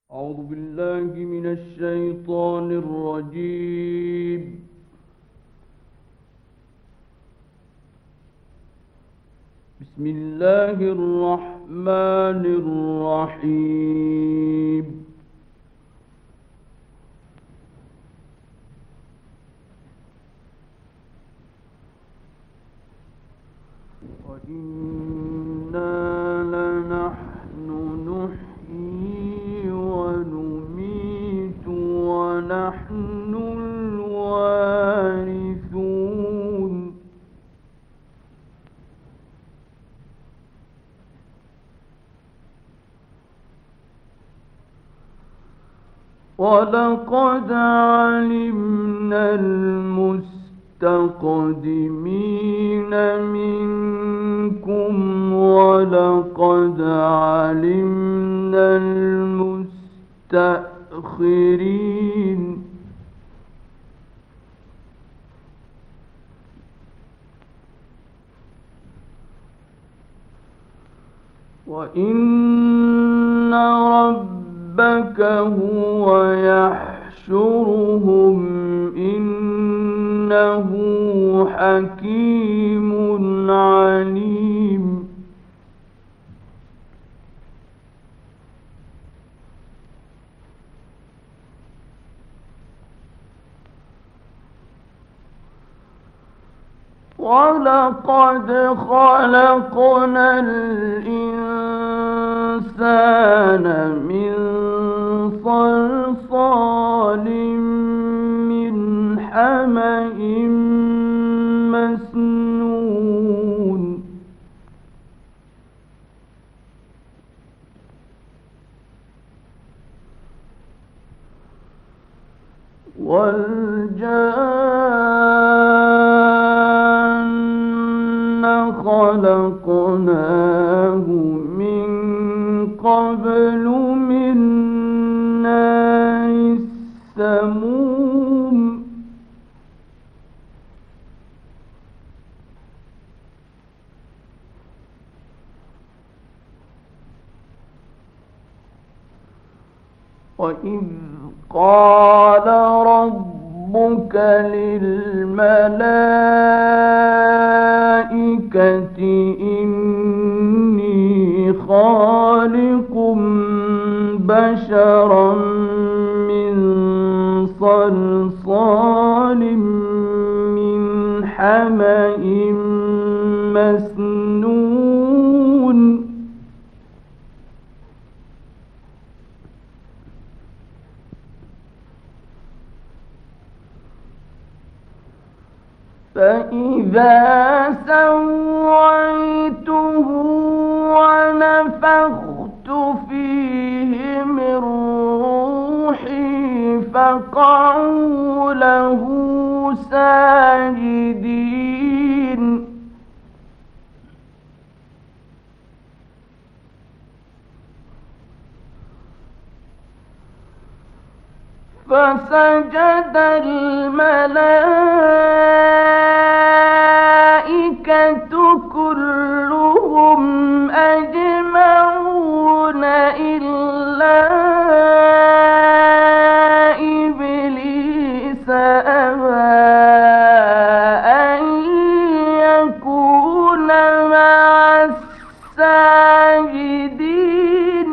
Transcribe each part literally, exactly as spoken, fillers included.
أعوذ بالله من الشيطان الرجيم. بسم الله الرحمن الرحيم. وإنا لنحن نحيي ونميت ونحن الوارثون. ولقد علمنا المستقدمين منكم ولقد علمنا المستأخرين. وإن ربك هو يحشرهم إنه حكيم عليم. ولقد خلقنا الإنسان من صلصال من حمإ مسنون. والجان خلقناه من قبل من نار السموم. وإذ قال ربك للملائكة إني خالق بشرا من صلصال من حمإ مسنون. فإذا سويته ونفخت فيه من روحي فقعوا له ساجدين. فسجد الملائكة كلهم أجمعون إلا إبليس أبى أن يكون مع الساجدين.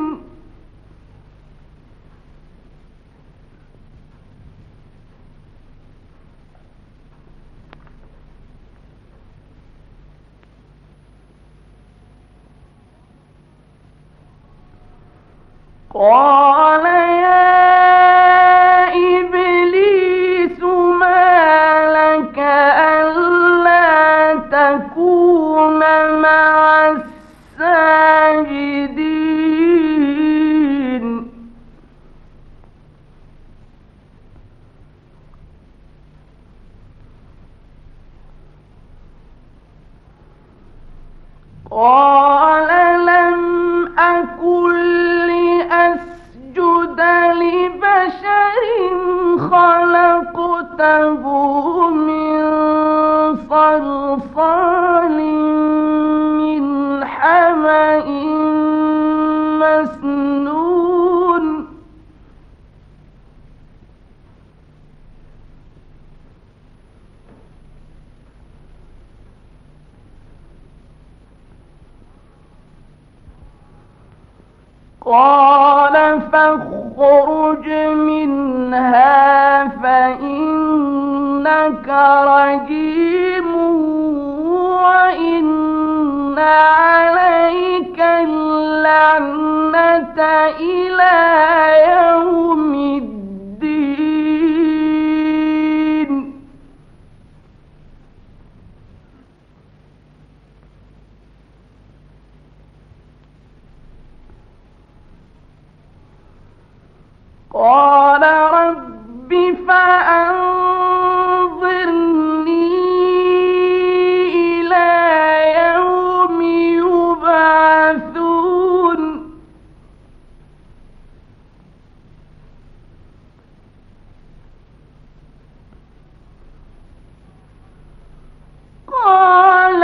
قال يا إبليس ما لك ألا تكون مع الساجدين. قال لم أكن لأسجد قال فاخرج منها فإنك رجيم وإن عليك اللعنة إلى يوم الدين. قال رب فأنظرني إلى يوم يبعثون. قال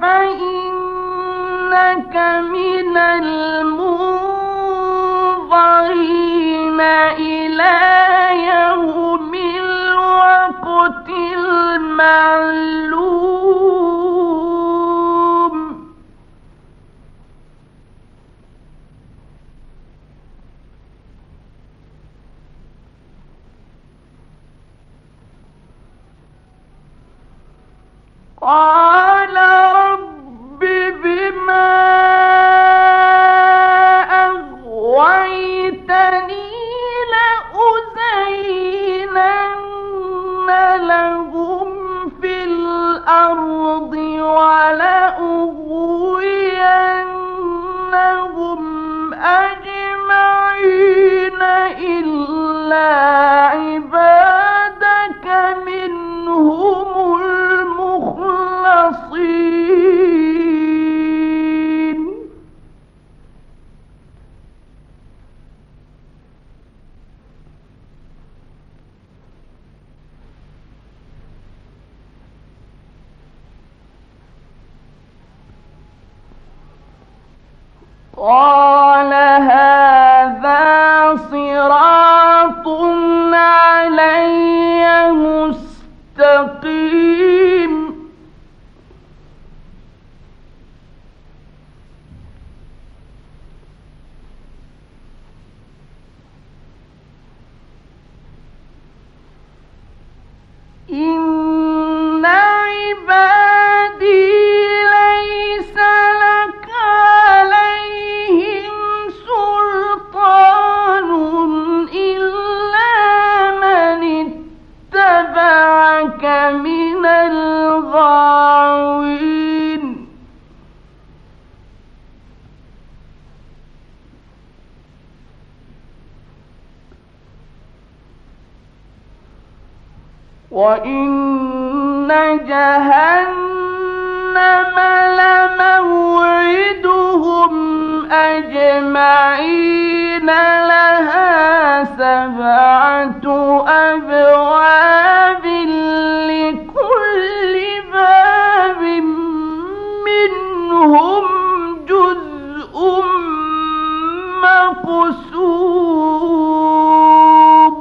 فإنك من المنظرين إلى يوم الوقت المعلوم. قال رب بما أغويتني لأزينن لهم في الأرض ولأغوينهم أجمعين إلا عبادك منهم المخلصين. قال هذا صراط علي مستقيم. إن عبادي ليس لك عليهم سلطان إلا من اتبعك من الغاوين. وإن جهنم لموعدهم أجمعين لها سبعة أبواب لكل باب منهم جزء مقسوم.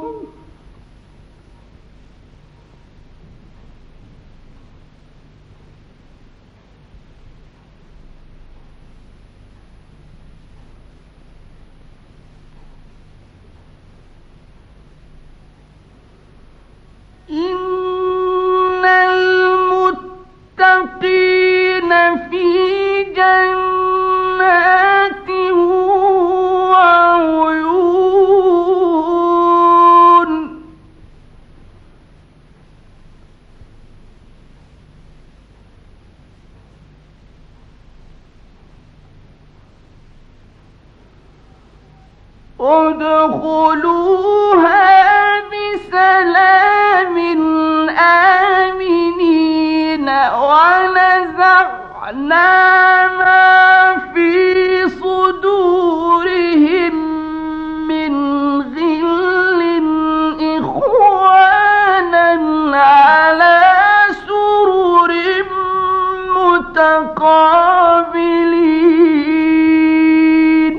إن المتقين في جنات وعيون. ادخلوها بسلام آمنين ونزعنا ما في صدورهم من غل إخوانا على سرر متقابلين.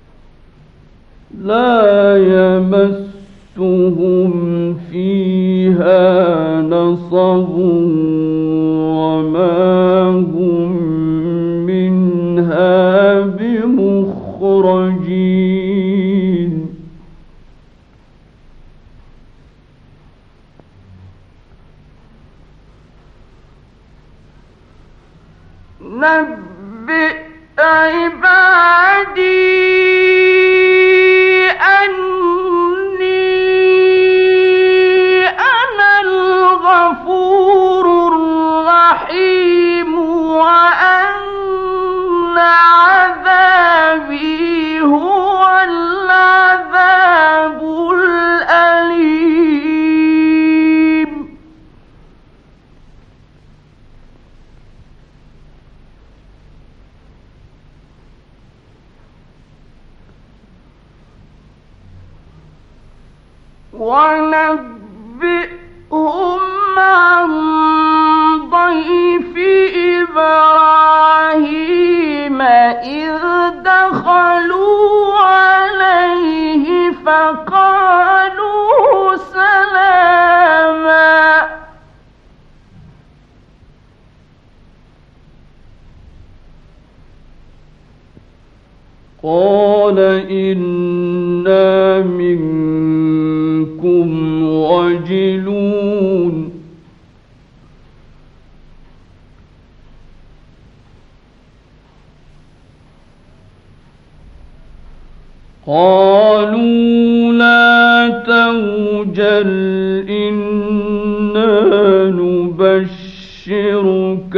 لا يمسهم فيها نصب وما هم منها بمخرجين نبئ عبادي ونبئهم عن ضيف إبراهيم إذ دخلوا عليه فقالوا سلاما قال إنا منكم وجلون قالوا لا توجل إنا نبشرك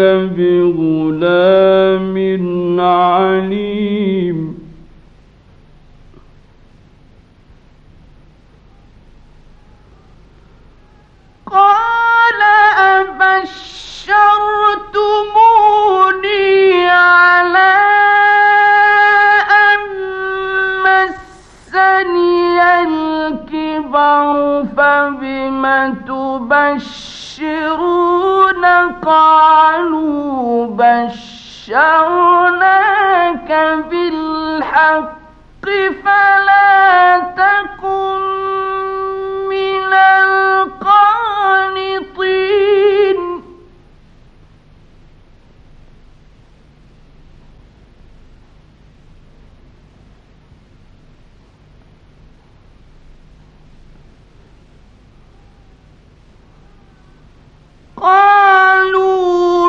بغلام عليم قال أبشرتموني على أن مسني الكبر فبم تبشرون قالوا بشرناك بالحق فلا تكن من القانطين قالوا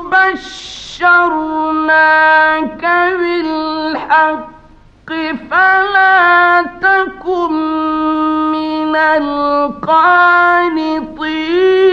بشرناك بالحق فلا تكن من القانطين